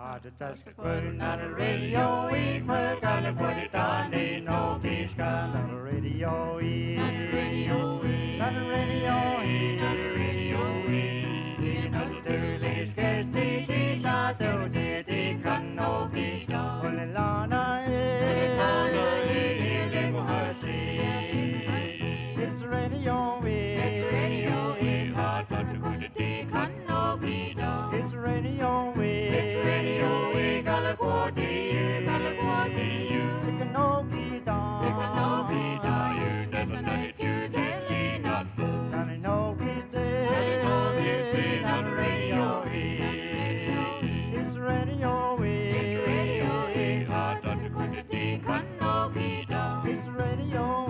Just putting on the radio, we gotta put it on, ain't no peace, on the radio, on the radio, on the radio, on the radio, you know the dirty scarce the dita, the can no be done. Lana, it's radio, it's radio, hard to go to the can no be done. It's radio, it's radio, Galaguati, you. It can no be done. It can no be done. You never know it, you telling us. Can no be dead. Can no be dead on the radio. It's radio, it's radio, hard to go to the can no be done. It's radio,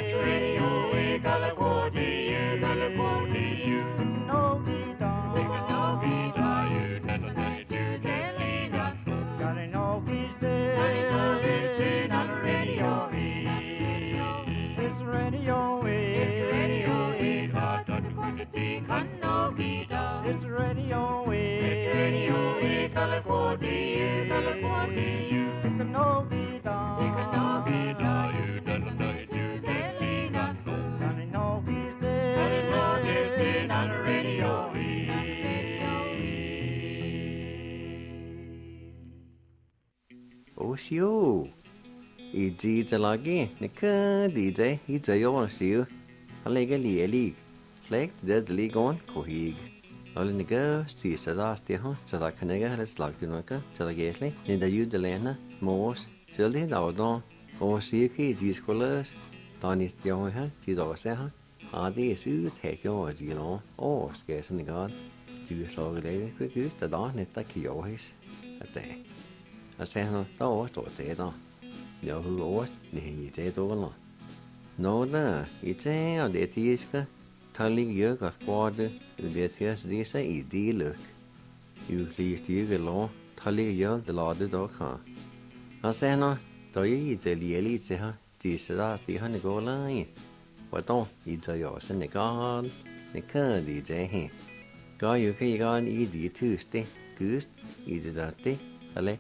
Galaguati, you. It can no be done. It can no be done. You never know it, you telling us. Gotta know he's dead. Gotta know he's dead on the radio. It's radio. It's radio. Hard to go to the can no be done. It's radio. It's radio. Galaguati, you. It can no be done. It can no be done. You never know it, you telling us. Gotta know he's dead. Gotta know he's dead on the radio. Ô xíu, ý chí cho là cái, nè cơ đi chơi, ý chơi vô xíu, anh lấy cái lì, lấy cái lì con, cố hì, rồi nè cơ, xí sa ra xí hả, sa ra cái này cái là slag tu nó cơ, sa ra cái này, nè đã yêu được lên á, mốt, xíu lấy đầu đó, ô xíu cái chỉ scholar, tao nè tiêu hồi ha, chỉ đầu xe ha, đi xíu thẻ cho chỉ nó, ô cái này cái, chỉ số cái đấy, cứ từ đó nè ta kêu hết, thế. Xem nó đó tổ chế đó nhớ hư ố nè gì chế đó nó nó đó ý chế ở để tí cái thằng lính nhớ cả qua đó để thế gì sẽ ý đi được yêu lý tí cái lo thằng lính nhớ để lo đó cả nó xem nó tới ý chế lý chế ha chỉ sẽ ra tí hắn này có lại và đó ý chế ở sân này con này cơ đi chế hè có nhiều cái con ý gì thứ thế cứ ý chế ra thế ale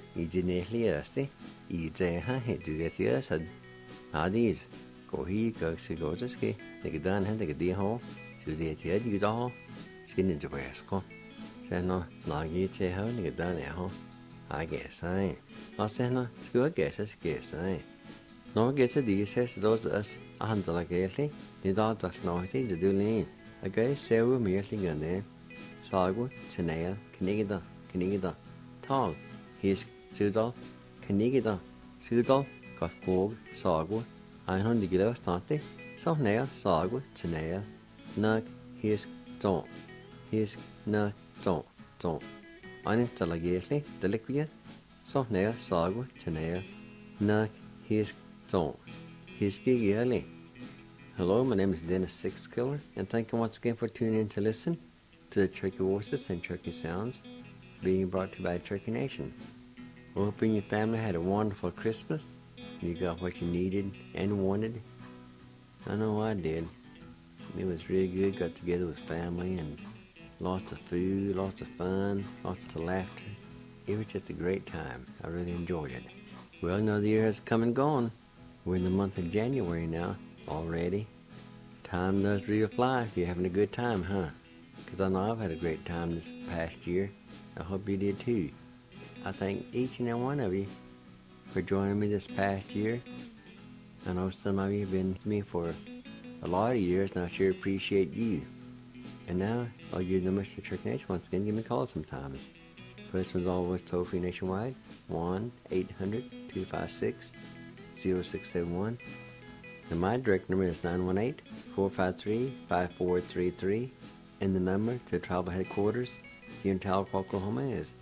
Igenelia ije ha hedugetia sad hadis ko hi ko sigoteski negedan han de ho judetia di do skin in jabasko seno nagi che ho negedan ho age sai no seno sku ge sai no ge se di se do as han da ge li ni da das no ti de dulin age se wu mi linga ne sagu chenaya knigida tal his Sudal, Canigida, Sudal, got Gog, Sagwa, I hunt the Gillow Stante, so nail, Sagwa, Tanea, Nug, his don't, his nug, don't. I need to legally, the liquid, so nail, Sagwa, Tanea, Nug, his don't, his gig. Hello, my name is Dennis Sixkiller, and thank you once again for tuning in to listen to the Turkey Voices and Turkey Sounds being brought to you by Turkey Nation. Hoping your family had a wonderful Christmas. You got what you needed and wanted. I know I did. It was really good. Got together with family and lots of food, lots of fun, lots of laughter. It was just a great time. I really enjoyed it. Well, another year has come and gone. We're in the month of January now already. Time does really fly if you're having a good time, huh? Because I know I've had a great time this past year. I hope you did too. I thank each and every one of you for joining me this past year. I know some of you have been with me for a lot of years, and I sure appreciate you. And now, I'll give the Mr. Turkey Nation once again. Give me a call sometimes. First one's always toll-free nationwide, 1-800-256-0671. And my direct number is 918-453-5433. And the number to tribal headquarters here in Tahlequah, Oklahoma is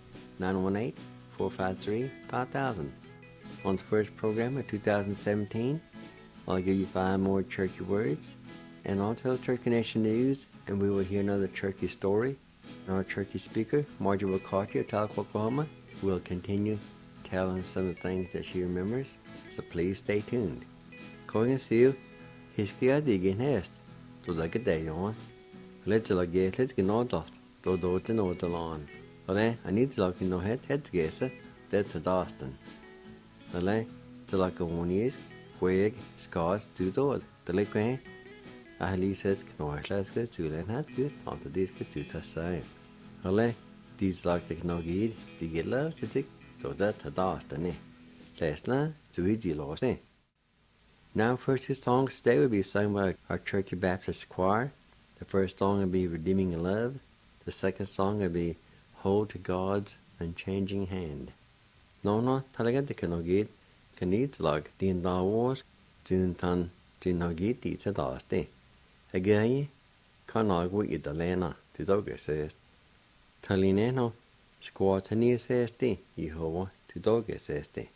918-453-5000. On the first program of 2017, I'll give you 5 more Turkey words, and I'll tell Turkey Nation news, and we will hear another Turkey story. And our Turkey speaker, Margie McCarthy of Tahlequah, Oklahoma, will continue telling some of the things that she remembers, so please stay tuned. Going to see Hiskia Diggin Hest, to like a day on. Let's get it in order, to do it in order on. Allee, I need to like no head gesa, dead to Daston. Allee, to like a 1 years, wig, scars, do dod, the lake way. I says, no, I shall get to learn how to get on the disc to the side. Allee, these like the no gid, the get love to take, to that to Daston, eh? Lesna, to easy loss, eh? Now, first two songs today will be sung by our Cherokee Baptist choir. The first song will be Redeeming Love. The second song will be Hold to God's Unchanging Hand. No, talaga de kanogid, kanid lag din da wars, dun tan din nogid di ta daste. Again, kanagwa idalena, to doga says. Talineno, squatani says de, Yehovah, to doga says de.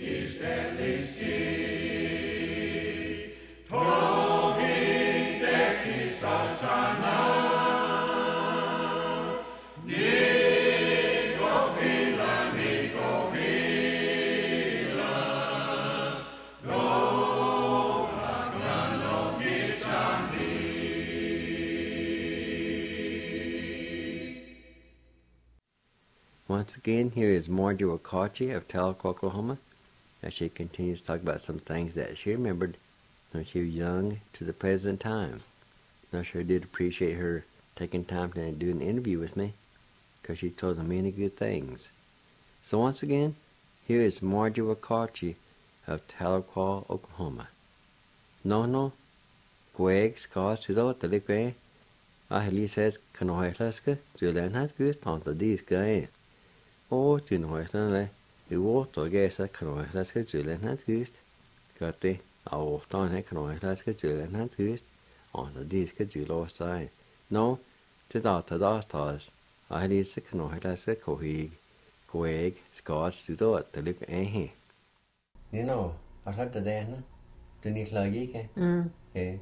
Once again, here is Margie Wakachi of Tahlequah, Oklahoma, as she continues to talk about some things that she remembered when she was young to the present time. I sure did appreciate her taking time to do an interview with me, because she told me many good things. So once again, here is Margie Wakachi of Tahlequah, Oklahoma. No, Gweg ska sudo talikwe. Ahli says kanoihlaska, Julian has good on the disc. O Junoihlane, the water gesa kanoihlaska, Julian has good. Got the Awton kanoihlaska, Julian has good on the disc Julo side. No, the data dostas. Ahli says kanoihlaska kohig. Gweg ska sudo talikwe. You know, I had the day. Du niet lagi, okay?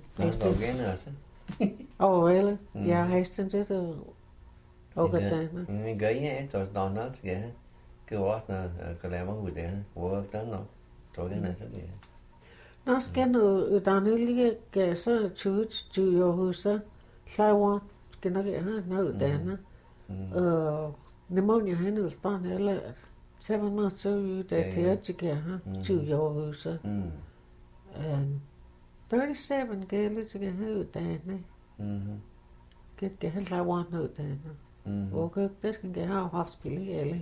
Oh, really? Yeah, Hastings it. Okay, then. Gay, it was Donald, yeah. Go out now, Kalama with them. Work done, no. Talking as it, yeah. Nå skal du Daniel gav så til Johusa, Slawa, skal nok have noget der. Pneumonia han vil starte eller 7 months so you that to Johusa. And 37 gale til at have uddannelse. Get helt I want uddannelse. Og det skal jeg have hospital.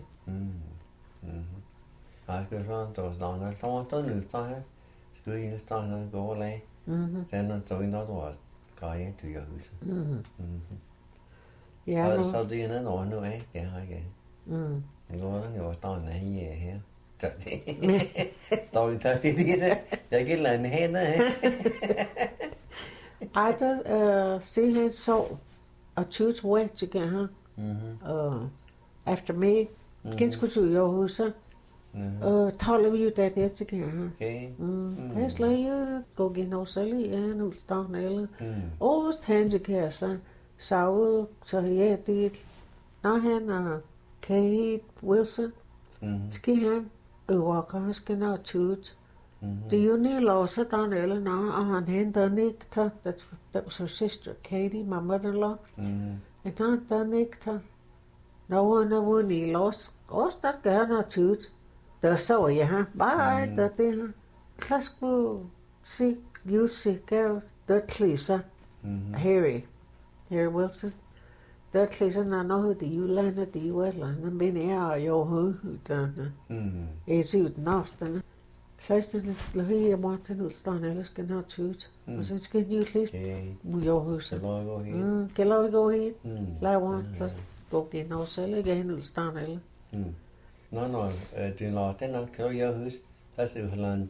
Jeg skal sådan der sådan så var der nyt så her. Skulle jeg starte gå og lege. Sen så vi noget var kaj til Johusa. Ja. Så det er noget nu af. Ja, okay. Det går der jo starte her her. Tôi ta phi đi đấy, jeg kan lade med hende. Ej, der se han så og tødt væk til her. Efter mig, kan skulle til Johusa. Taler vi jo der til her. Jeg slår gå gen og sælge ja nu starten eller. Og han til her så ja det. Når han Kate Wilson. Skal han Walker skal nok tødt. Det er jo nedlåser der eller når og han henter Nikta, that was her sister Katie, my mother-in-law. And not der Nikta. No one ever nedlås. Også der gerne tødt. Der så jeg her. Bare der det her. Klasko sig music gav der klisa. Harry Wilson. Der klisa når noget det jo lander det jo eller men er jo hoveduddannet. Ud navsterne. Flesterne lader jeg mig til udstående, ellers skal jeg tødt. Og så skal jeg jo flest mod Johuset. Kan lov gå hit? Laver gå gen og selv ikke hen udstående eller. Nå, du lader den nok, kan du Johus? Der er jo halvandet.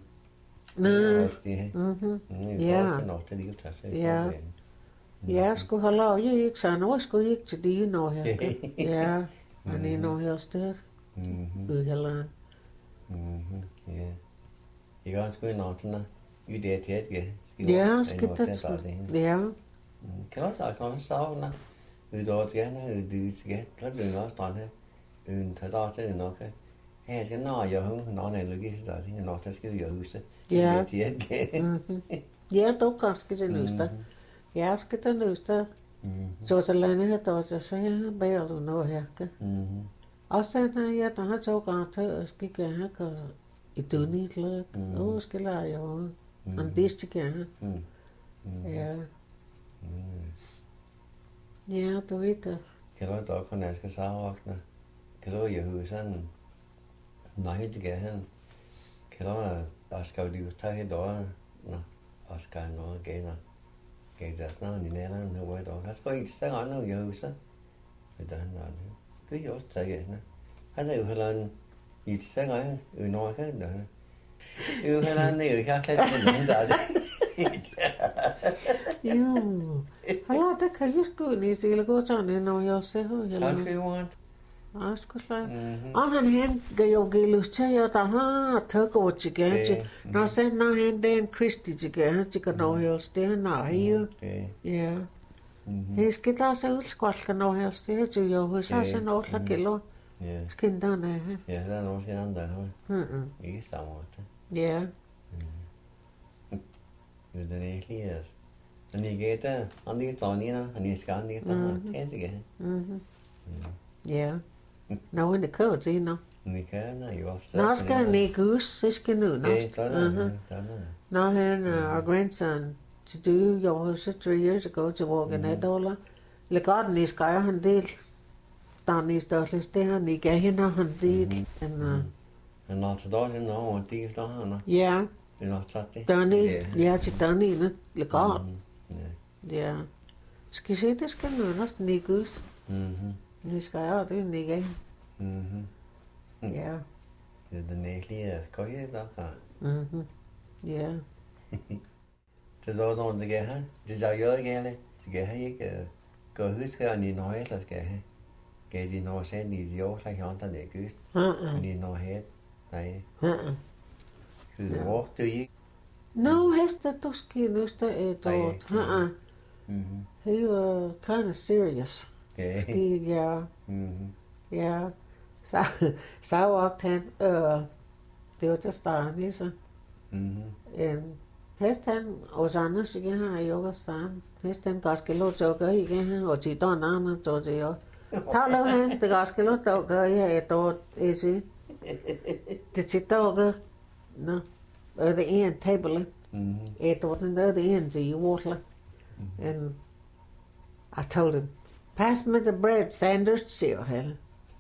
Ja. Ja, jeg skulle have lavet, jeg ikke så nu skulle jeg ikke til det nu her. Ja, men det er nu her sted. Ud halvandet. Ja. Jeg kan også gå ind over til dig. I det til at ja, skal det. Ja. Kan du også sove dig? Udover til gerne, du skal klart du også drømme her. Uden tager der til nok. Her skal når jeg hun når en logisk der ting når der skal jeg huske. Ja. Ja, du kan skal det løse. Jeg skal det løse. Så længe her der så siger bærer du noget her. Og så når jeg der har så godt at skal jeg have i dunit lag. Og skal jeg jo. Og det skal jeg. Ja. Ja, du ved det. Kan du dog for når jeg skal savvågne? Kan du jo huske sådan? Nej, det kan han. Kan du bare skal du tage et år? Nå, og skal noget gænder. Gænder snart i nærheden her hvor i dag. Han skal ikke sige andet jo huske. Det er han der. Cứ jo også tage gænder. Han er jo heller en i det sagde jeg jo når kan det. Jo heller en jo kan klart den der. Jo. Hallo, det kan jo sgu lige se eller gå sådan når jeg ser her. Hvad skal du want? Askuslai. Ahan hen gayogilucha yata ha toko chigachi. No sen no hen den Christi chigachi no helste na hiu. Yeah. He's kita sa ulskwalka no helste ju yo husa sen otla kilo. Skindane. Ja, det er også en anden. Ikke samme måde. Yeah. Det er egentlig altså. Han er ikke der. Han er ikke tårnigere. Han er ikke der. Han er ikke der. Yeah. No in the codes, you know. Nikana, you are No, ska ni goose, this can do. No, and our grandson to do your 3 years ago to walk in that dollar. Le garden is guy han del. Dan is dårligt det han ikke hende han del. Han har til dagen nå og det der han. Ja. Det er taget det. Danny, ja til Danny le garden. Ja. Skal se det skal nu næsten ni goose. Nu skal jeg det ikke. Ja. Det er den egentlig skal jeg da. Ja. Det er noget det gør han. Det så gør det gerne. Det gør han ikke. Gå huske han i noget eller skal have. Gav de noget sen i de år så han der det gyst. Men i noget helt. Nej. Det var det ikke. No, heste du skal nu stå et år. He was kind of serious. Yeah. Yeah. Så walked han. Det var til starten, så. Hesten og andre sige her i Jokastan. Hesten ganske lov til at gøre igen, og til den anden tog det jo. Taler han, det ganske lov til at gøre her et år, det til dog, no, det er en table. Et år, den der, det er en til water. And I told him, pass me the bread, Sanders, siger han.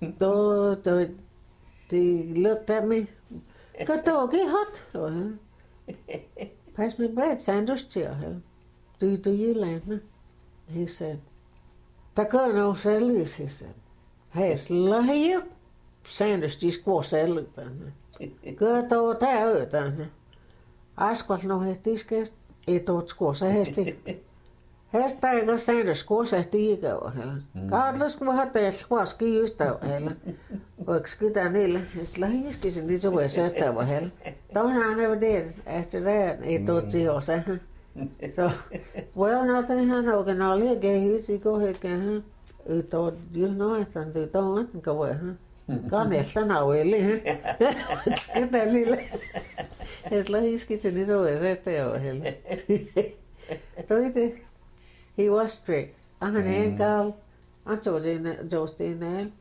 They looked at me. Good dog, hot. Pass me bread, Sanders, siger han. Do you land? He said, der gør noget særligt, he said. Hey, slå her. Sanders, de skår særligt. Good dog, derude. Jeg skal nå her, de skal et år skår sig heste. Heste er ikke Sanders skår sig stiger over heller. Godt, lad skulle have det, skår ski just over heller. Og ikke skidt der nede. Slå her, skal se lidt over sæste over heller. Don't I never did after that, et år til år, sagde han. So, well, nothing han originally gave his go ahead. Thought you know it and they don't go away. Kan næsten afhælde. Skal der lille. Jeg slår hiske til det så jeg sagde det over heller. Så det. He was strict. Han en gal. Han tog det just in there.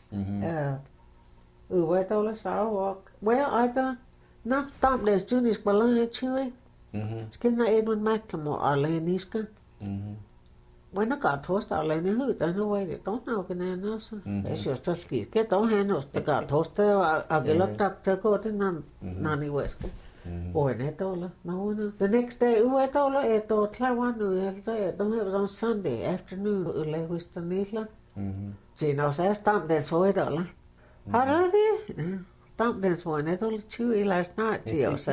Ude der så well, I don't. No, don't let's do this balance chewy. Skilner Edward McLemore alene skal. When I got toast alene ud, der nu var det don't know kan også. Jeg synes der skidt. Get dog han også der got toast og gælder der går til nani west. Og en $1. No. The next day, $1 et år klar nu efter. Don't have on Sunday afternoon like Western Island. Så når så stamp den $2. Har du det? Stamp den $1 chewy last night til os.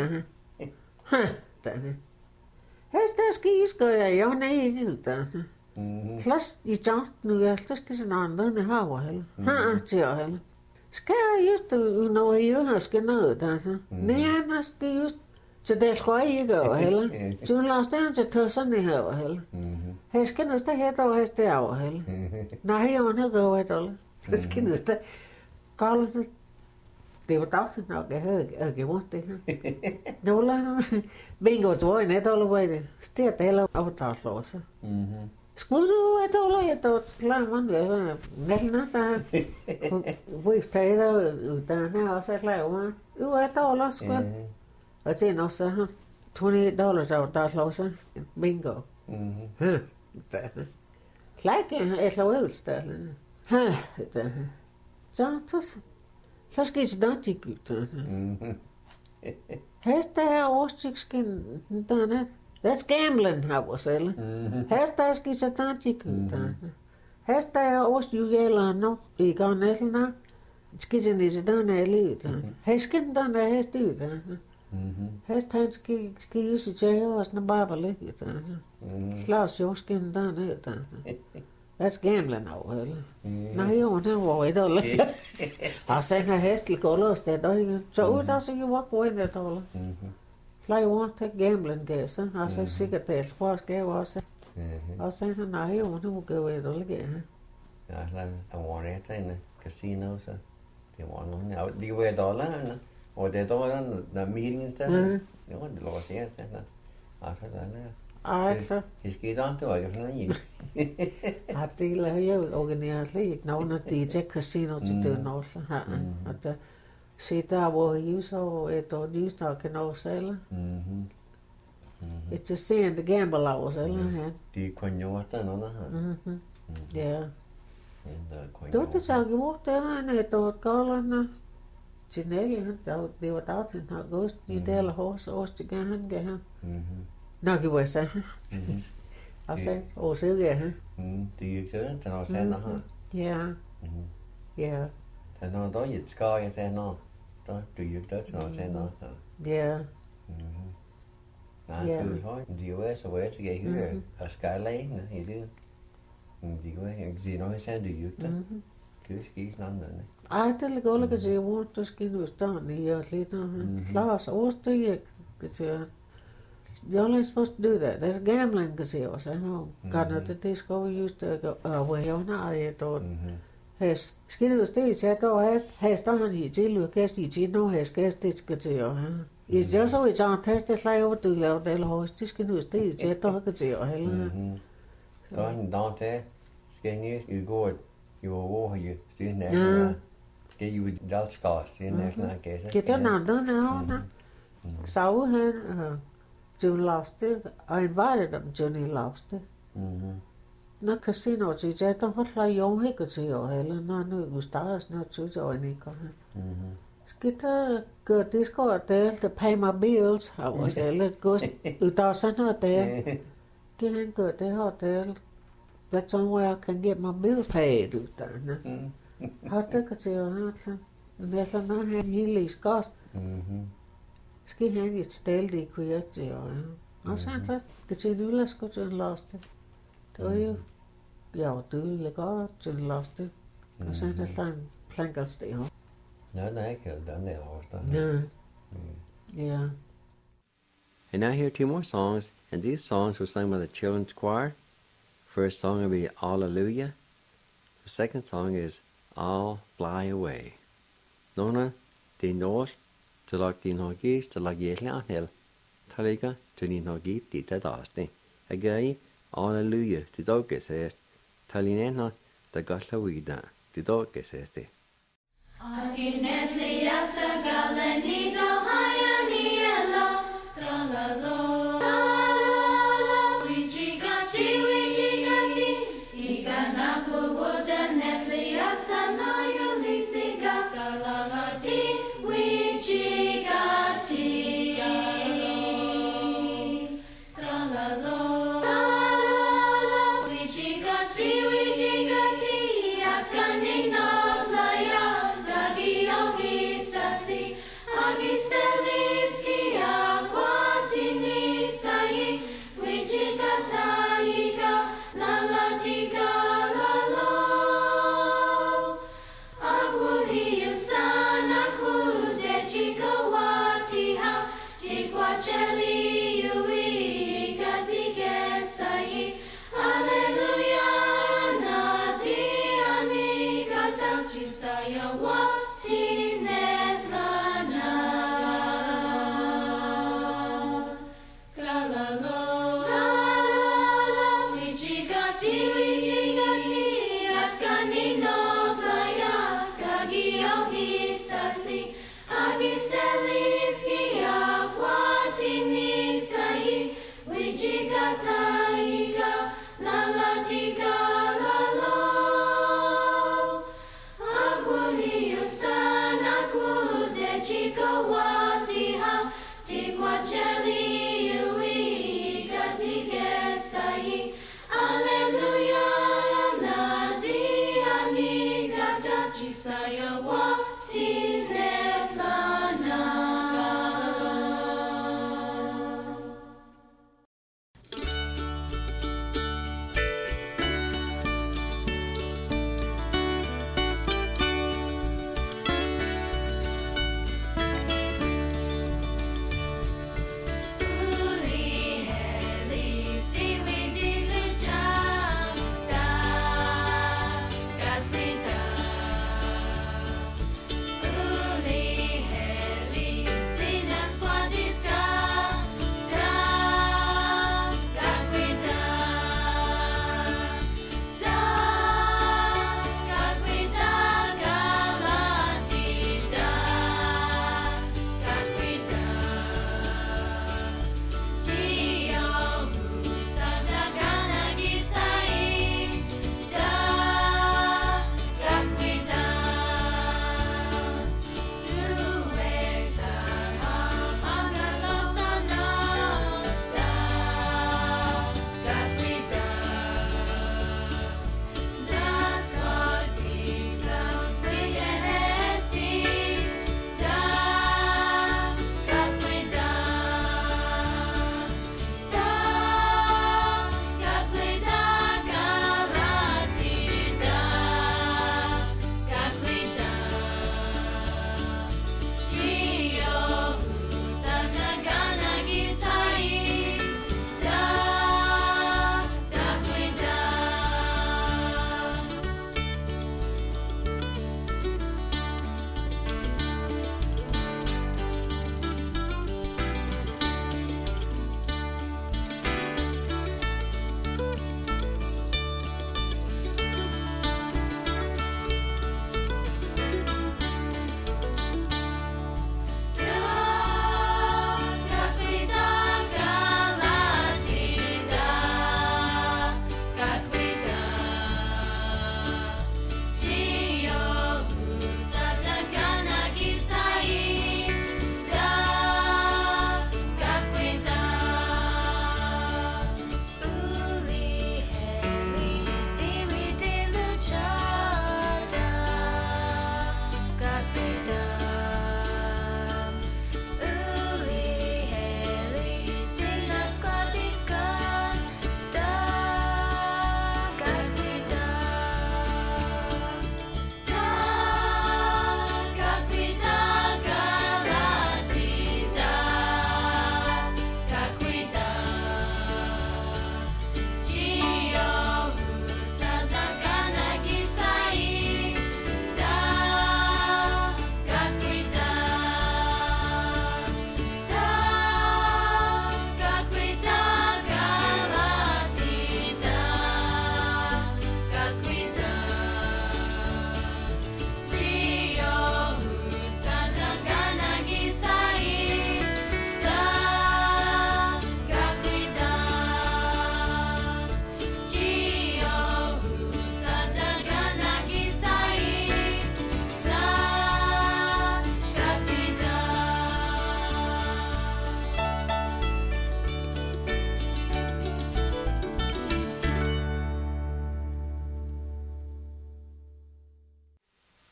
Heste skis gør jeg jo ikke ud der. Plus i jagt nu jeg der skal sådan andre end har heller. Til heller. Skal jeg just når jeg har skal noget der. Nej, han skal just til det tror jeg ikke over heller. Så lad os den til tage sådan her over heller. Her skal nu der her der heste over heller. Nej, jeg har ikke over $1. Så skal nu der. Godt. Det var dagligt nok, jeg havde gjort det her. Nu lader bingo tror jeg $1 var det. Stier det heller overtagslov så. Skulle du $1? Jeg tog klar man, jeg var næsten der. Vi tager ud der her og så klar over. $1 skulle. Og til nok så $28 overtagslov så. Bingo. Like jeg slår ud stedet. Så skal jeg da ikke ud. Heste er årstiksken, der er net. That's gambling, her var selv. Heste er skal jeg da ikke ud. Heste er årstiksken, nå, i går næsten. Skal jeg næste der er lidt. Hesken, der er heste ud. Heste, han skal jo sige, at jeg også bare var lidt. Klaus, jo skal der er lidt. That's gambling now, eller? Nej, jo, det var et eller. Og sen har hæstel gålet det der. Så ud der, så you walk away that dollar. Fly on, take gambling gas, og så sikkert det, hvor skal jeg også. Og sen har nej, jo, det var gået et eller igen. Ja, I want it in the casino, so they want on out. The way dollar, or the dollar, the meetings there. You want the loss yet, after that. Altså. Det skete ikke, det var ikke sådan en. Ja, det laver jeg jo organiseret lidt. Nogle af de til casino til den også her. Og der se der, hvor jeg så et år nystak kan også, eller? Det er sen, det gamble hours, eller? De kunne jo også der noget her. Ja. Det var det, så gjorde det, et år gårderne. Til Nelly, det var dag til august, i del hos os til han gav her. Nå, det var så. Og så, og så ja. Det gik det, den har tændt her. Ja. Ja. Den har dog et skar, jeg sagde, nå. Der gik det, den har tændt her. Ja. Nej, det er jo højt. De var så ved til at høre, og skyline i det. De er nok ikke sandt, det gik det. Det er ikke sådan noget. Ej, det er godt, at jeg var, der skal nu stå i og lidt. Lars, oversteg, you're only supposed to do that. There's gambling casino, so God, det skal vi just where you're not at all. Has skidt det så der has der han i til Lukas i til nu has gas det skal til og i jo så i tager test det fly over det laver det hos det skal nu det til der kan til heller. Der er en dag til skal ni i går jo hvor jo det næsten skal jo dalt skars det næsten gas. Det er noget så han June lost it. I invited them, Johnny lost it. Nå casino til jeg der har jeg jo ikke til eller når nu starter når til jeg ikke kommer. Skal der gøre det skal der to pay my bills. Har was eller goes der sådan noget der. Kan han gøre det her der. That's on where I can get my bills paid ud der. Har det kan til altså. Men så når han hele skast. Skal han et sted det kunne jeg til og så det til nu skal til lost det. Det var jo ja, det er godt til lost det. Og så der plankers det her. Ja, nej, ikke den der også. Yeah. And now here are two more songs, and these songs were sung by the children's choir. First song will be Alleluia. The second song is I'll Fly Away. Nona, det er norsk, til lag din har gis, til lag jæslig anhel. Talega, til din har givet dit til dagsning. Jeg gør i Alleluia, til dog sæst. Talinen har, der godt lov i dag, til dog sæst det. Akinetli asagale do hayani elo galalo wichigati igana gogoda netli asana yulisinga galalati wichigati galalo wichigati askani no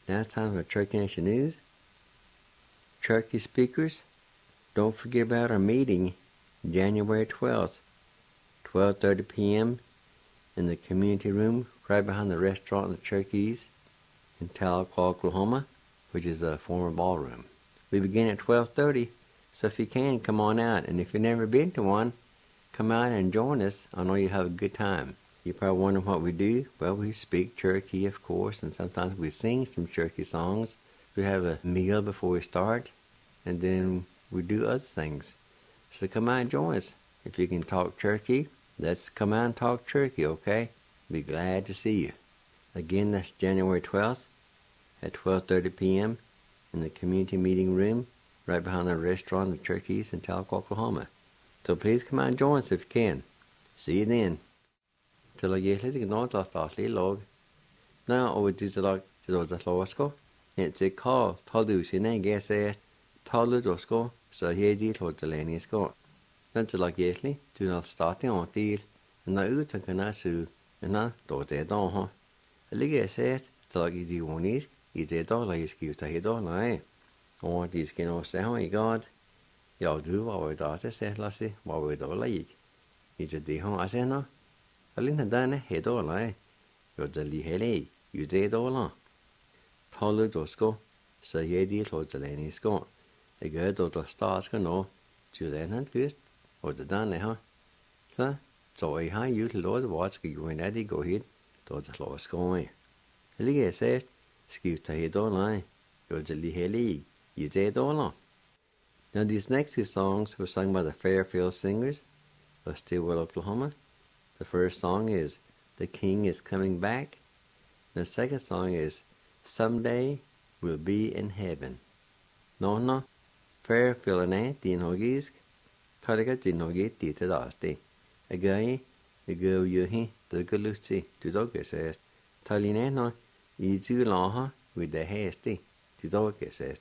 Now it's time for Cherokee Nation News. Cherokee speakers, don't forget about our meeting January 12th, 12:30 p.m. in the community room right behind the restaurant, the Cherokees in Tahlequah, Oklahoma, which is a former ballroom. We begin at 12:30, so if you can, come on out. And if you've never been to one, come out and join us. I know you'll have a good time. You're probably wondering what we do. Well, we speak Cherokee, of course, and sometimes we sing some Cherokee songs. We have a meal before we start, and then we do other things. So come out and join us. If you can talk Cherokee, let's come out and talk Cherokee, okay? Be glad to see you. Again, that's January 12th at 12:30 p.m. in the community meeting room right behind the restaurant, the Cherokees in Tahlequah, Oklahoma. So please come out and join us if you can. See you then. Till I get to know the log. Now, over to the Losco. It's a call, Tolus in a guess at Toludosco, so here did hold the Lanisco. Then to like Yesley, to not starting on deal, and now you can asu, and now do they don't, huh? A ligger says, to like easy one is a dollar is given to his dollar, or this can all say, oh, God. Y'all do what we daughter says, Lassie, what we don't like. Is it the home I say no? A little done a head all lie. You're the Lihele, you did all on. Taller Dosco, so ye did hold the Lenny Scott. A good or the stars can know, to then and good, or the done, huh? So I high you to Lord watch when Eddie go hit, to the Lord's going. A ligger says, skip to head all lie. You're the Lihele, you did all on. Now, these next two songs were sung by the Fairfield Singers of Stillwell, Oklahoma. The first song is The King is Coming Back. The second song is Someday We'll Be in Heaven. No, Fairfield and Aunt Dean Hogisk, Targa Dean Hogit Dita Dasti. A guy, a girl you he, the Galusi, to Dogger says, Talineno, Easy Laha with the hasty, to Dogger says.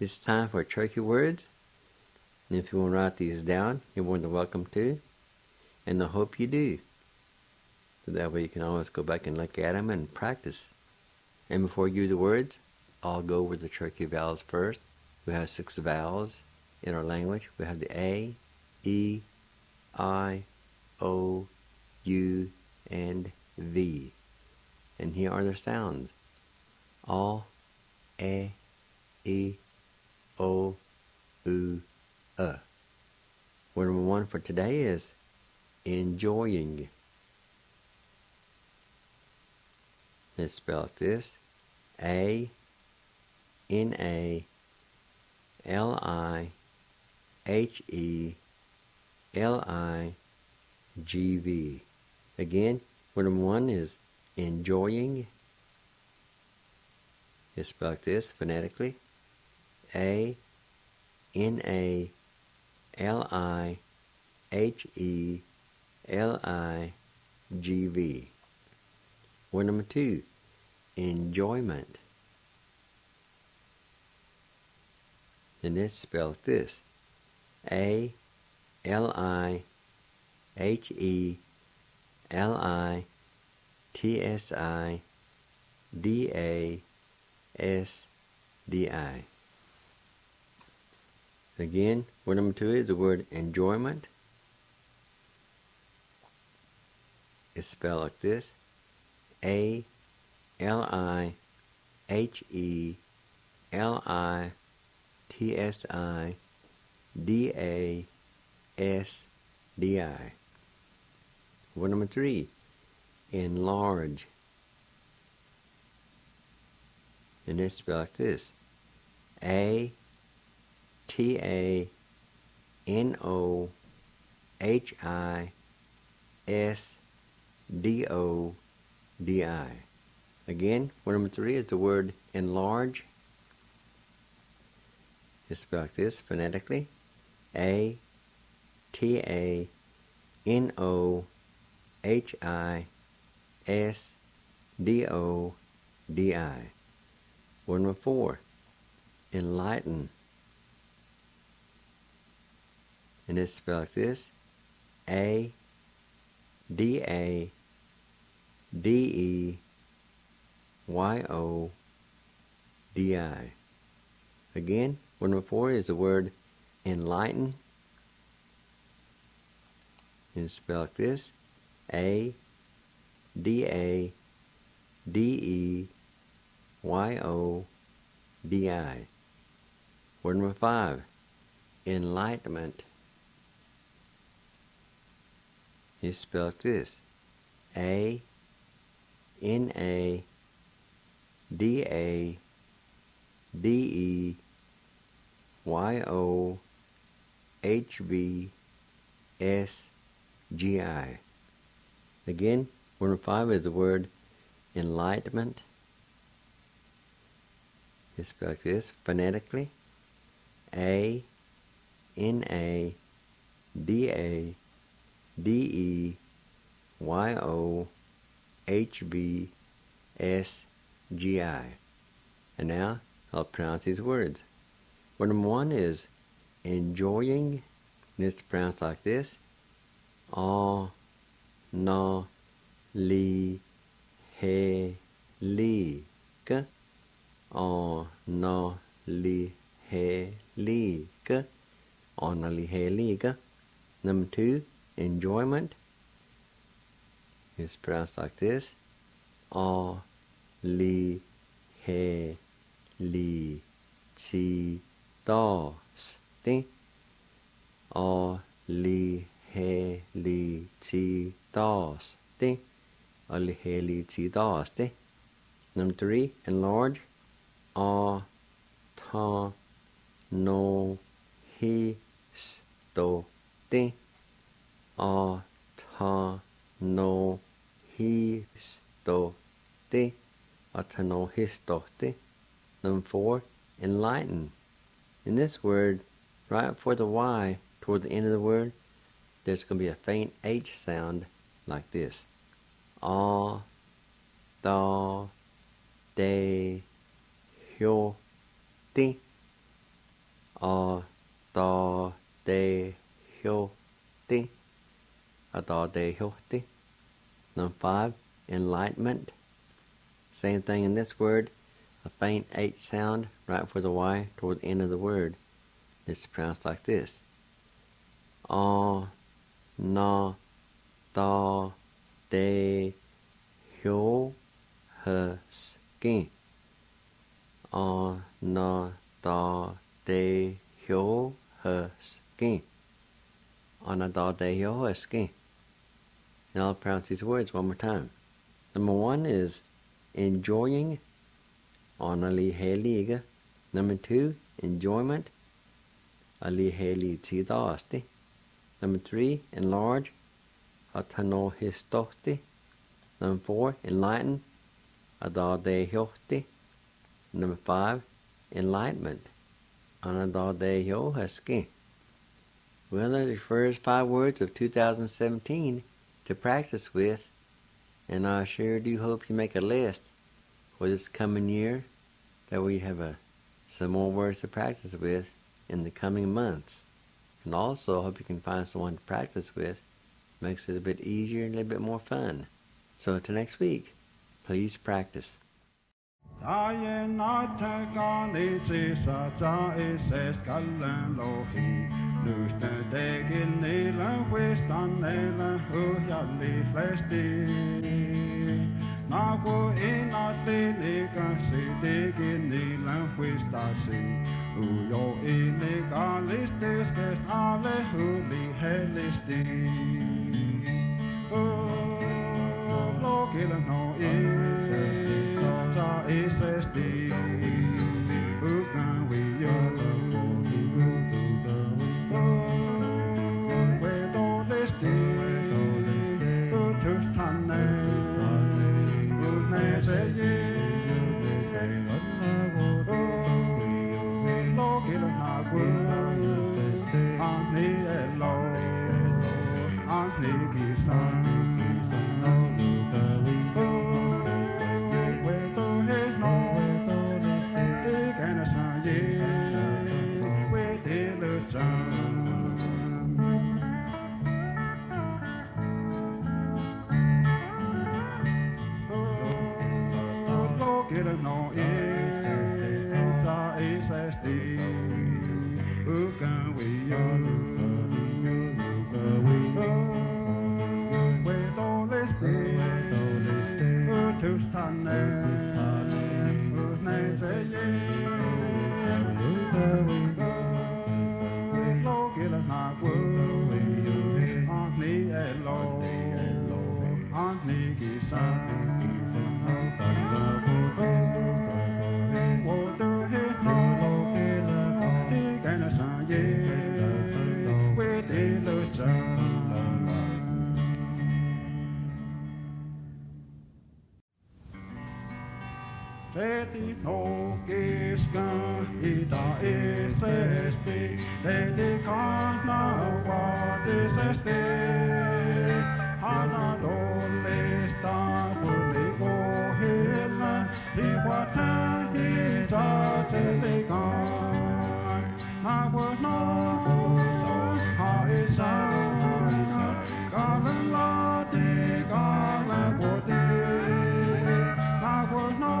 It's time for Turkey Words. And if you want to write these down, you're more than welcome to. And I hope you do. So that way you can always go back and look at them and practice. And before you do the words, I'll go over the Turkey vowels first. We have 6 vowels in our language. We have the A, E, I, O, U, and V. And here are their sounds. A, E, O, U, Word number 1 for today is enjoying. Let's spell this. A, N-A, L-I-H-E, L-I-G-V. Again, word number 1 is enjoying. Let's spell this phonetically. A, N-A, L-I-H-E, L-I-G-V. Word number 2, enjoyment. And let's spell this. A-L-I-H-E-L-I-T-S-I-D-A-S-D-I. Again, word number 2 is the word enjoyment. It's spelled like this. A-L-I-H-E-L-I-T-S-I-D-A-S-D-I. Word number 3, enlarge. And it's spelled like this. A-T-A-N-O-H-I-S-D-O-D-I. Again, word number 3 is the word enlarge. It's spelled like this phonetically. A-T-A-N-O-H-I-S-D-O-D-I. Word number 4, enlighten. And it's spelled like this. A-D-A-D-E-Y-O-D-I. Again, word number 4 is the word enlighten. And it's spelled like this. A-D-A-D-E-Y-O-D-I. Word number 5, enlightenment. It's spelled like this. A-N-A-D-A-D-E-Y-O-H-V-S-G-I. Again, word number 5 is the word enlightenment. It's spelled like this phonetically. A-N-A-D-A-D-E-Y-O-H-V-S-G-I. And now I'll pronounce these words. Word number 1 is enjoying. And it's pronounced like this. A-N-A-L-I-H-E-L-I-K. A-N-A-L-I-H-E-L-I-K. A-N-A-L-I-H-E-L-I-K. Number 2, enjoyment. It's pronounced like this. A-L-I-H-E-L-I-C-T-O-S-T. A-L-I-H-E-L-I-C-T-O-S-T. A-L-I-H-E-L-I-C-T-O-S-T. Number 3, enlarge. A-Ta-no-Hi-S-To-T. A-Ta-no-Hi-S-To-T. A-Ta-no-Hi-S-To-T. Number 4, enlighten. In this word, right before the Y, toward the end of the word, there's going to be a faint H sound like this. A-Ta-Te-Hyo-Ti. de Hyohti. Number 5, enlightenment. Same thing in this word, a faint H sound right before the Y toward the end of the word. It's pronounced like this. Na da de hyo ski. Na da de hyo ski. Na da de hyo ski. Now I'll pronounce these words one more time. Number 1 is enjoying. Ali heliga. Number 2, enjoyment. Ali heli tidasti. Number 3, enlarge. Atano histohti. Number 4, enlighten. Adade hyohti. Number 5, enlightenment. Anadade hyohaski. Well, that refers 5 words of 2017 to practice with, and I sure do hope you make a list for this coming year. That way you have some more words to practice with in the coming months. And also, I hope you can find someone to practice with. Makes it a bit easier and a little bit more fun. So until next week, please practice. Nago ina liga si digi nilan huistasi. Uyo illegal listis des alle huli helisti. Logila no ta isesti. Ugan we yo. We do listi. Utustane. Lady no kiska ita isesti, lady kana vadisesti. Hana dollista tuli kohilla, hiwata hita telikaan. Nago no haisa, kalan lati kalan koti. Nago no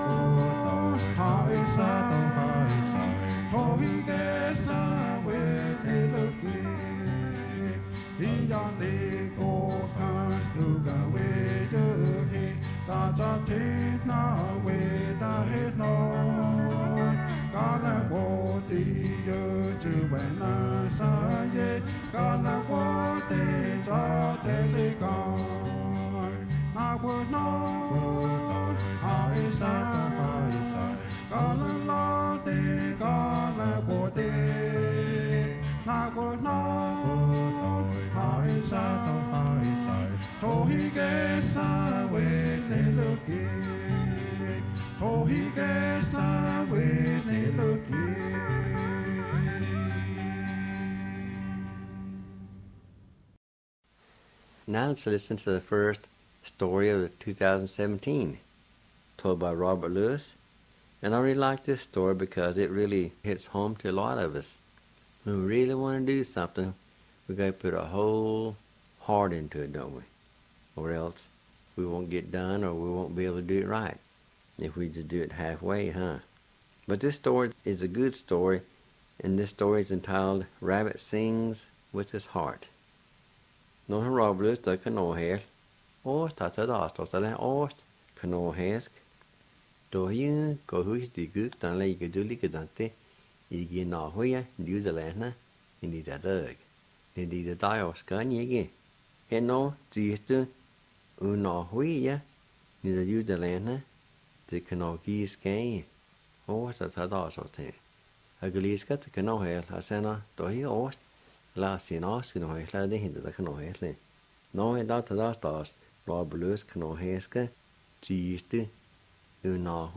Now let's listen to the first story of 2017, told by Robert Lewis. And I really like this story because it really hits home to a lot of us. When we really want to do something, we got to put a whole heart into it, don't we? Or else we won't get done, or we won't be able to do it right if we just do it halfway, huh? But this story is a good story, and this story is entitled Rabbit Sings with His Heart. Nó Robles tới cái nô hét, ó ta ta đó ta la ó cái nô hét. Rồi như có húi thì cứ tận lấy cái dữ cái đàn tê, ý kiến nó húi á, điều gì là na, đi ra đời, đi ra tay ở cái nhé cái, cái nó chỉ tu, nó húi á, đi ra điều gì là na, thì cái nó kia cái, ó ta đó thế, cái lý cái nó hét là sao nó, rồi ó là xin nó hét là để hiện tại cái nó hét lên, nó đó ta đó rồi blues cái nó hét cái chỉ tu. A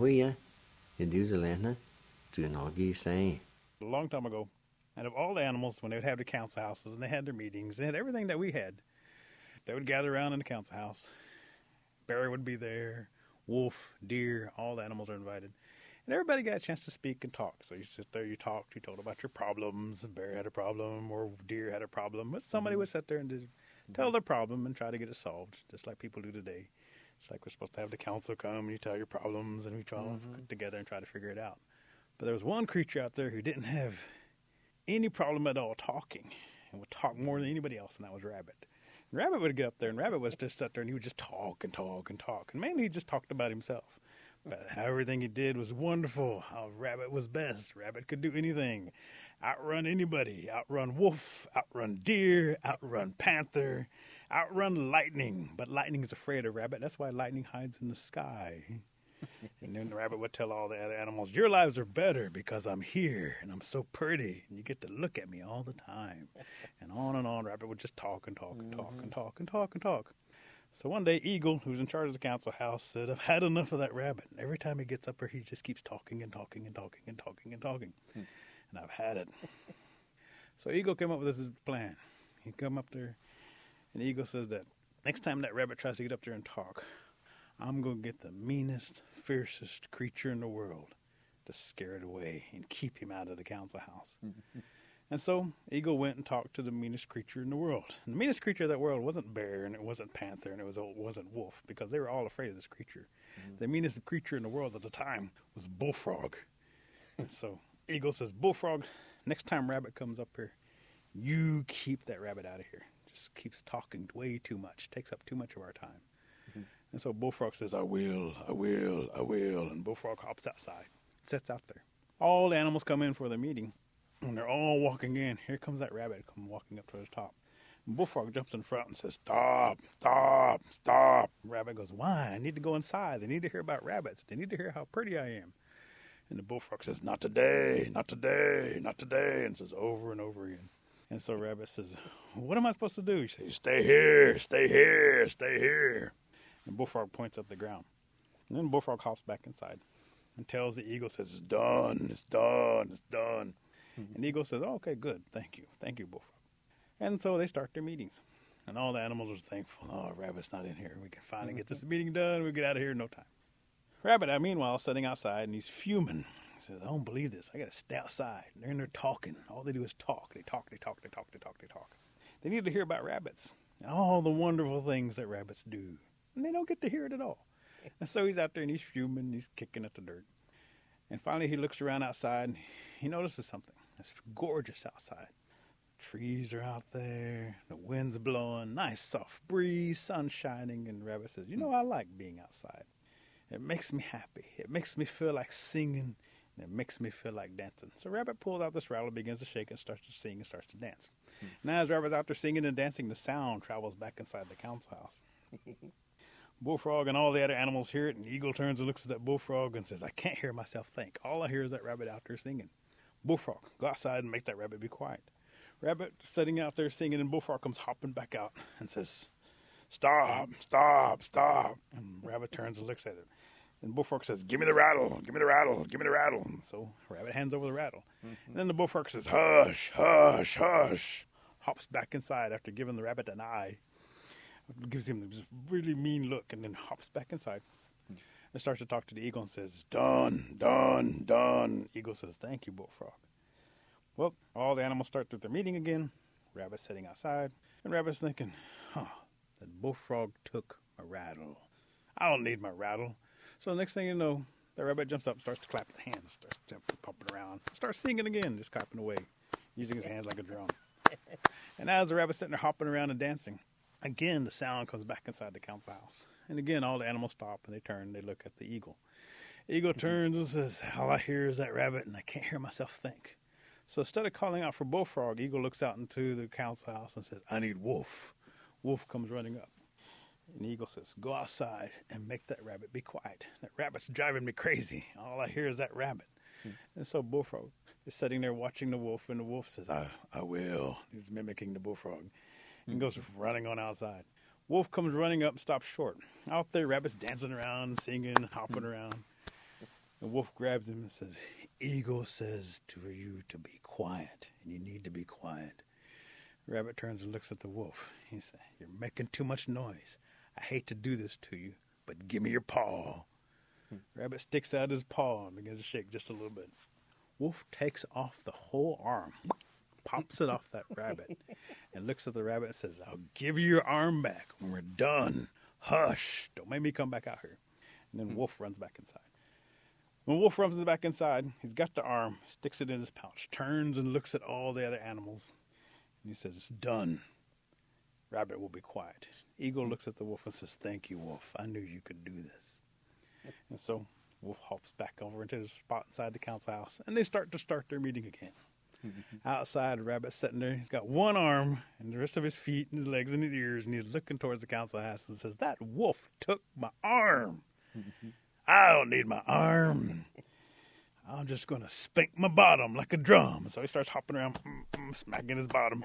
long time ago, and of all the animals, when they would have the council houses and they had their meetings, they had everything that we had. They would gather around in the council house. Barry would be there, wolf, deer, all the animals are invited. And everybody got a chance to speak and talk. So you sit there, you talked, you told about your problems. Barry had a problem or deer had a problem. But somebody would sit there and tell their problem and try to get it solved, just like people do today. It's like we're supposed to have the council come and you tell your problems and we try to get together and try to figure it out. But there was one creature out there who didn't have any problem at all talking and would talk more than anybody else, and that was Rabbit. And Rabbit would get up there, and Rabbit was just sit there and he would just talk and talk and talk. And mainly he just talked about himself. But how everything he did was wonderful, how Rabbit was best. Rabbit could do anything. Outrun anybody. Outrun wolf, outrun deer, outrun panther, outrun lightning. But lightning is afraid of Rabbit. That's why lightning hides in the sky. And then the Rabbit would tell all the other animals, your lives are better because I'm here and I'm so pretty and you get to look at me all the time. And on, Rabbit would just talk and talk and talk and talk and talk and talk. So one day, Eagle, who's in charge of the council house, said, I've had enough of that Rabbit. And every time he gets up there, he just keeps talking and talking and talking and talking and talking. And I've had it. So Eagle came up with this plan. He come up there, and Eagle says that next time that Rabbit tries to get up there and talk, I'm going to get the meanest, fiercest creature in the world to scare it away and keep him out of the council house. And so Eagle went and talked to the meanest creature in the world. And the meanest creature of that world wasn't bear, and it wasn't panther, and it wasn't wolf, because they were all afraid of this creature. The meanest creature in the world at the time was Bullfrog. And so Eagle says, Bullfrog, next time Rabbit comes up here, you keep that Rabbit out of here. Just keeps talking way too much, takes up too much of our time. And so Bullfrog says, I will. And Bullfrog hops outside, sits out there. All the animals come in for the meeting. When they're all walking in, here comes that Rabbit come walking up to the top. And Bullfrog jumps in front and says, stop. Rabbit goes, why? I need to go inside. They need to hear about rabbits. They need to hear how pretty I am. And the Bullfrog says, not today, and says over and over again. And so Rabbit says, what am I supposed to do? He says, stay here. And Bullfrog points up the ground. And then Bullfrog hops back inside and tells the Eagle, says, it's done. And Eagle says, oh, okay, good. Thank you, Bullfrog. And so they start their meetings. And all the animals are thankful. Oh, Rabbit's not in here. We can finally get this meeting done. We'll get out of here in no time. Rabbit, meanwhile, is sitting outside, and he's fuming. He says, I don't believe this. I got to stay outside. They're in there talking. All they do is talk. They talk. They need to hear about rabbits and all the wonderful things that rabbits do. And they don't get to hear it at all. And so he's out there, and he's fuming. He's kicking at the dirt. And finally, he looks around outside, and he notices something. It's gorgeous outside. Trees are out there. The wind's blowing. Nice soft breeze. Sun shining. And Rabbit says, I like being outside. It makes me happy. It makes me feel like singing. And it makes me feel like dancing. So Rabbit pulls out this rattle, begins to shake, and starts to sing and starts to dance. Now as Rabbit's out there singing and dancing, the sound travels back inside the council house. Bullfrog and all the other animals hear it, and Eagle turns and looks at that Bullfrog and says, I can't hear myself think. All I hear is that Rabbit out there singing. Bullfrog, go outside and make that Rabbit be quiet. Rabbit sitting out there singing, and Bullfrog comes hopping back out and says, stop. And Rabbit turns and looks at it. And Bullfrog says, give me the rattle. And so Rabbit hands over the rattle. And then the Bullfrog says, hush. Hops back inside after giving the Rabbit an eye. Gives him this really mean look, and then hops back inside. And starts to talk to the Eagle and says, done. Eagle says, thank you, Bullfrog. Well, all the animals start their meeting again. Rabbit sitting outside. And Rabbit's thinking, that bullfrog took my rattle. I don't need my rattle. So the next thing you know, the rabbit jumps up and starts to clap his hands, starts jumping, pumping around, starts singing again, just clapping away, using his hands like a drum. And as the rabbit's sitting there hopping around and dancing, again the sound comes back inside the council house. And again all the animals stop and they turn, they look at the eagle. Eagle turns and says, all I hear is that rabbit and I can't hear myself think. So instead of calling out for bullfrog, Eagle looks out into the council house and says, I need wolf. Wolf comes running up. And Eagle says, go outside and make that rabbit be quiet. That rabbit's driving me crazy. All I hear is that rabbit. And so Bullfrog is sitting there watching the wolf, and the wolf says, I will. He's mimicking the bullfrog and goes running on outside. Wolf comes running up and stops short. Out there, rabbit's dancing around, singing, hopping around. The wolf grabs him and says, Eagle says for you to be quiet, and you need to be quiet. Rabbit turns and looks at the wolf. He says, you're making too much noise. I hate to do this to you, but give me your paw. Rabbit sticks out his paw and begins to shake just a little bit. Wolf takes off the whole arm, pops it off that rabbit, and looks at the rabbit and says, I'll give you your arm back when we're done. Hush, don't make me come back out here. And then Wolf runs back inside. When Wolf runs back inside, he's got the arm, sticks it in his pouch, turns and looks at all the other animals, and he says, it's done. Rabbit will be quiet. Eagle looks at the wolf and says, thank you, Wolf. I knew you could do this. And so Wolf hops back over into the spot inside the council house, and they start their meeting again. Outside, Rabbit's sitting there. He's got one arm and the rest of his feet and his legs and his ears, and he's looking towards the council house and says, that wolf took my arm. I don't need my arm. I'm just going to spank my bottom like a drum. So he starts hopping around, smacking his bottom,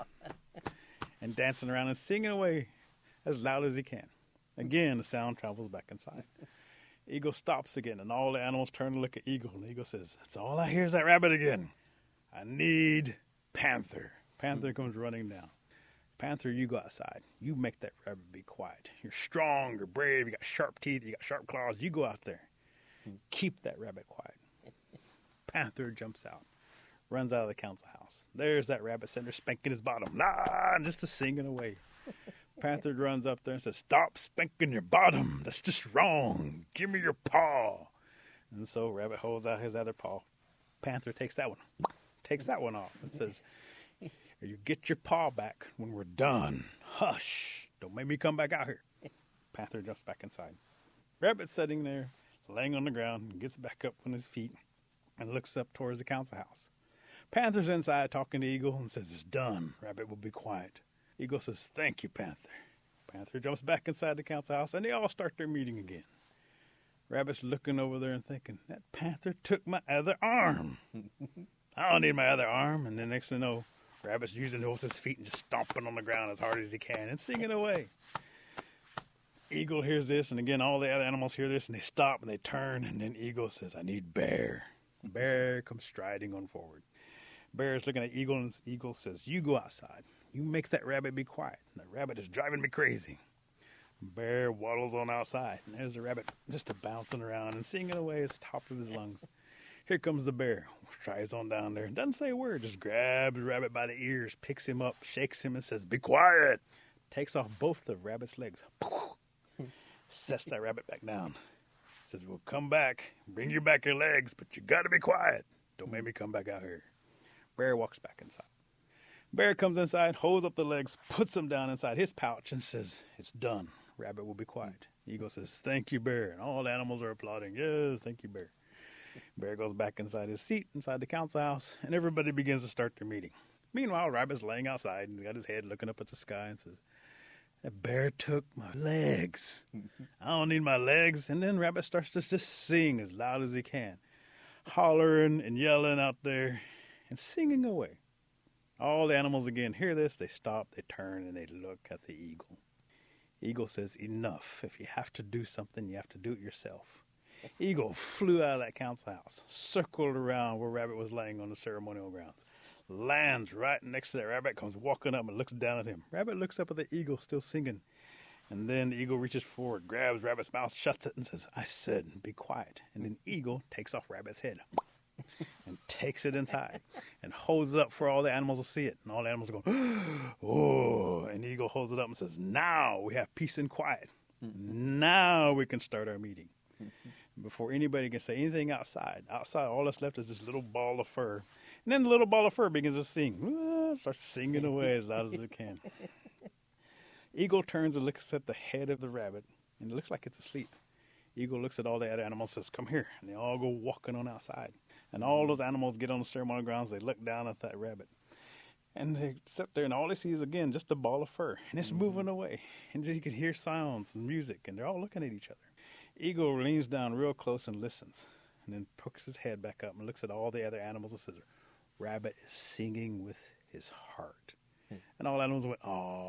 and dancing around and singing away as loud as he can. Again, the sound travels back inside. Eagle stops again, and all the animals turn to look at Eagle. And Eagle says, that's all I hear is that rabbit again. I need Panther. Panther comes running down. Panther, you go outside. You make that rabbit be quiet. You're strong, you're brave, you got sharp teeth, you got sharp claws. You go out there. Keep that rabbit quiet. Panther jumps out, runs out of the council house. There's that rabbit sitting there spanking his bottom. Just singing away. Panther runs up there and says, stop spanking your bottom. That's just wrong. Give me your paw. And so Rabbit holds out his other paw. Panther takes that one off and says, you get your paw back when we're done. Hush. Don't make me come back out here. Panther jumps back inside. Rabbit's sitting there, laying on the ground, and gets back up on his feet and looks up towards the council house. Panther's inside talking to Eagle and says, it's done. Rabbit will be quiet. Eagle says, thank you, Panther. Panther jumps back inside the council house, and they all start their meeting again. Rabbit's looking over there and thinking, that Panther took my other arm. I don't need my other arm. And then next thing you know, Rabbit's using both his feet and just stomping on the ground as hard as he can and singing away. Eagle hears this, and again, all the other animals hear this, and they stop, and they turn, and then Eagle says, I need Bear. Bear comes striding on forward. Bear is looking at Eagle, and Eagle says, you go outside. You make that rabbit be quiet. That rabbit is driving me crazy. Bear waddles on outside, and there's the rabbit just bouncing around and singing away at the top of his lungs. Here comes the bear. Tries on down there and doesn't say a word. Just grabs the rabbit by the ears, picks him up, shakes him, and says, be quiet. Takes off both the rabbit's legs. Sets that rabbit back down. Says, we'll come back, bring you back your legs, but you got to be quiet. Don't make me come back out here. Bear walks back inside. Bear comes inside, holds up the legs, puts them down inside his pouch, and says, it's done. Rabbit will be quiet. Eagle says, thank you, Bear. And all the animals are applauding. Yes, thank you, Bear. Bear goes back inside his seat, inside the council house, and everybody begins to start their meeting. Meanwhile, Rabbit's laying outside and got his head looking up at the sky and says, that bear took my legs. I don't need my legs. And then Rabbit starts to just sing as loud as he can, hollering and yelling out there and singing away. All the animals again hear this. They stop, they turn, and they look at the eagle. Eagle says, enough. If you have to do something, you have to do it yourself. Eagle flew out of that council house, circled around where Rabbit was laying on the ceremonial grounds, lands right next to that rabbit, comes walking up and looks down at him. Rabbit looks up at the eagle, still singing. And then the eagle reaches forward, grabs Rabbit's mouth, shuts it, and says, I said, be quiet. And then eagle takes off Rabbit's head and takes it inside and holds it up for all the animals to see it. And all the animals go, oh, and the eagle holds it up and says, now we have peace and quiet. Now we can start our meeting. Before anybody can say anything outside, all that's left is this little ball of fur. And then the little ball of fur begins to sing. Starts singing away as loud as it can. Eagle turns and looks at the head of the rabbit, and it looks like it's asleep. Eagle looks at all the other animals and says, come here. And they all go walking on outside. And all those animals get on the ceremonial grounds. They look down at that rabbit. And they sit there, and all they see is, again, just a ball of fur. And it's moving away. And you can hear sounds and music, and they're all looking at each other. Eagle leans down real close and listens, and then pokes his head back up and looks at all the other animals and says, rabbit is singing with his heart. And all animals went,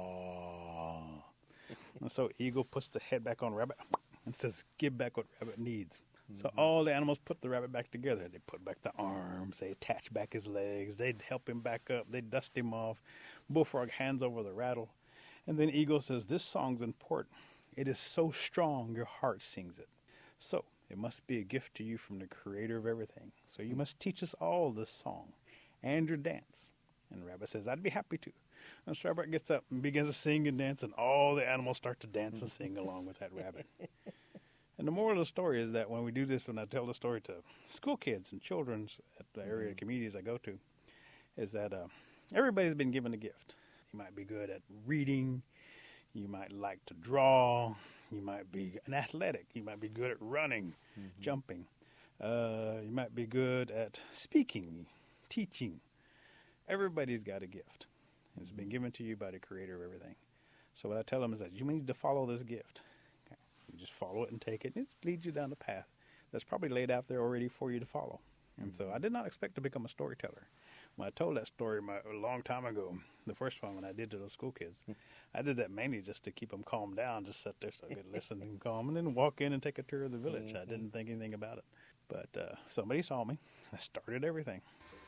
aww. And so Eagle puts the head back on rabbit and says, give back what rabbit needs. So all the animals put the rabbit back together. They put back the arms. They attach back his legs. They help him back up. They dust him off. Bullfrog hands over the rattle. And then Eagle says, this song's important. It is so strong, your heart sings it. So it must be a gift to you from the creator of everything. So you must teach us all this song and your dance. And Rabbit says, I'd be happy to. And so Rabbit gets up and begins to sing and dance, and all the animals start to dance and sing along with that rabbit. And the moral of the story is that when we do this, when I tell the story to school kids and children at the area communities I go to, is that everybody's been given a gift. You might be good at reading. You might like to draw. You might be an athletic. You might be good at running, jumping. You might be good at speaking, teaching. Everybody's got a gift. It's been given to you by the creator of everything. So what I tell them is that you need to follow this gift. Okay? You just follow it and take it, and it leads you down the path that's probably laid out there already for you to follow. And so I did not expect to become a storyteller. When I told that story a long time ago, the first one when I did to those school kids, I did that mainly just to keep them calmed down, just sit there so I could listen and calm, and then walk in and take a tour of the village. I didn't think anything about it. But somebody saw me. I started everything.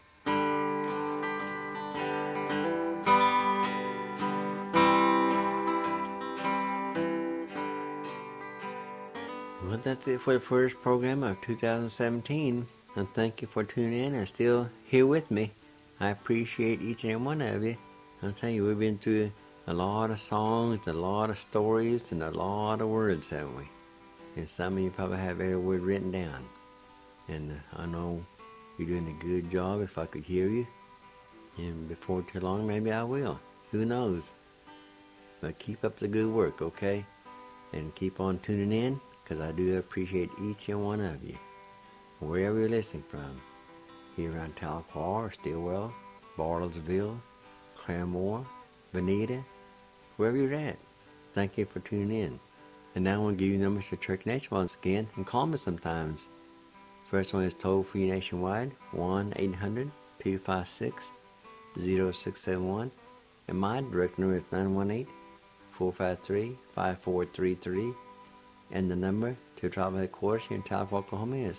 Well, that's it for the first program of 2017. And thank you for tuning in and still here with me. I appreciate each and every one of you. I'll tell you, we've been through a lot of songs, a lot of stories, and a lot of words, haven't we? And some of you probably have every word written down. And I know you're doing a good job if I could hear you. And before too long, maybe I will. Who knows? But keep up the good work, okay? And keep on tuning in, because I do appreciate each and one of you. Wherever you're listening from, here around Tahlequah or Stillwell, Bartlesville, Claremore, Bonita, wherever you're at, thank you for tuning in. And now I want to give you numbers to Church Nation once again, and call me sometimes. First one is toll-free nationwide, 1-800-256-0671, and my direct number is 918-453-5433, and the number to Tribal Headquarters here in Tahlequah, Oklahoma is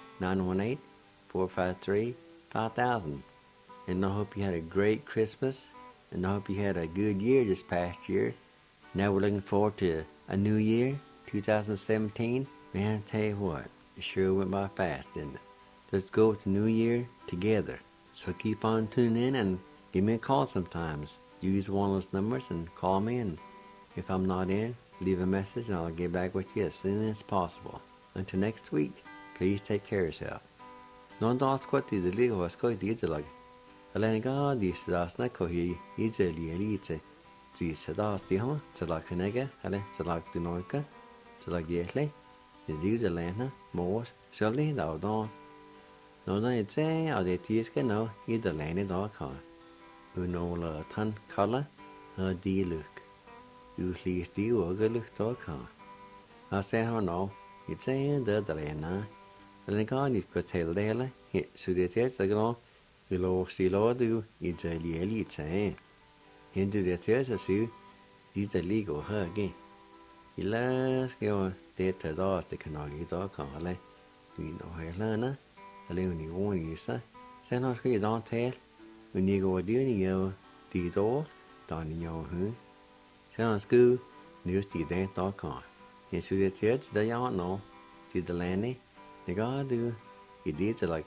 918-453-5000. And I hope you had a great Christmas, and I hope you had a good year this past year. Now we're looking forward to a new year, 2017. Man, I tell you what, it sure went by fast, didn't it? Let's go with the new year together. So keep on tuning in and give me a call sometimes. Use one of those numbers and call me, and if I'm not in, leave a message and I'll get back with you as soon as possible. Until next week, please take care of yourself. Non das quati the legal was quite the like. Alenga, this last night, he easily elite. The Sadas the Hama, Salakanega, Ale, Salak the Noica, Salagietli, the Dews Atlanta, Moors, Shirley, thou dawn. No, I'd say, or the tears can know, either landed or car. Unola ton color, a D look. Usually still or good look to a car. I say, how no, you'd say, the Lana. And the car is got tail there, hit so the tears are gone. The law still do, it's a elite say. Into the tears are so, is the legal her again. He last go dead to the the canary dog collar. We know her lana, a leonie warn you, sir. Send us you don't tell. When you go doing you, the door, down in your home. Send us go, news the dead dog car. And so the tears, they don't know, did the landy. The guy do, he did like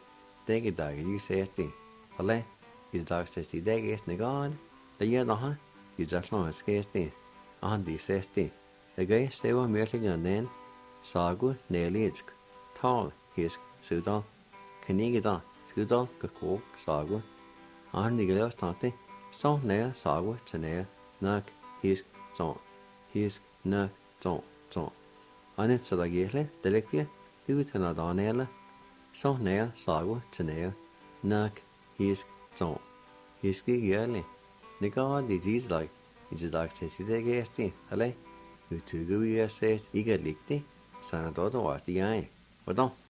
steg dag I sæsti. Alle I dag sæsti dag est negad. Da jeg da I zaslan skæsti. Han de sæsti. Jeg seva mærklinger den. Sagu nælidsk. Tal hisk sudal. Knigida sudal kakok sagu. Han de glæder starte. Så nær sagu til nær. Nak hisk så. Hisk nak så. Han så der gæle. Delikvia. Du tænder da nærle. Så nær sagu til nær. Nak hisk så. Hisk gæle. Negad de tidsdag. I dag til sit gæsti. Alle. Utugu vi sæst ikke ligge. Sana dodo var de jeg. Hvordan?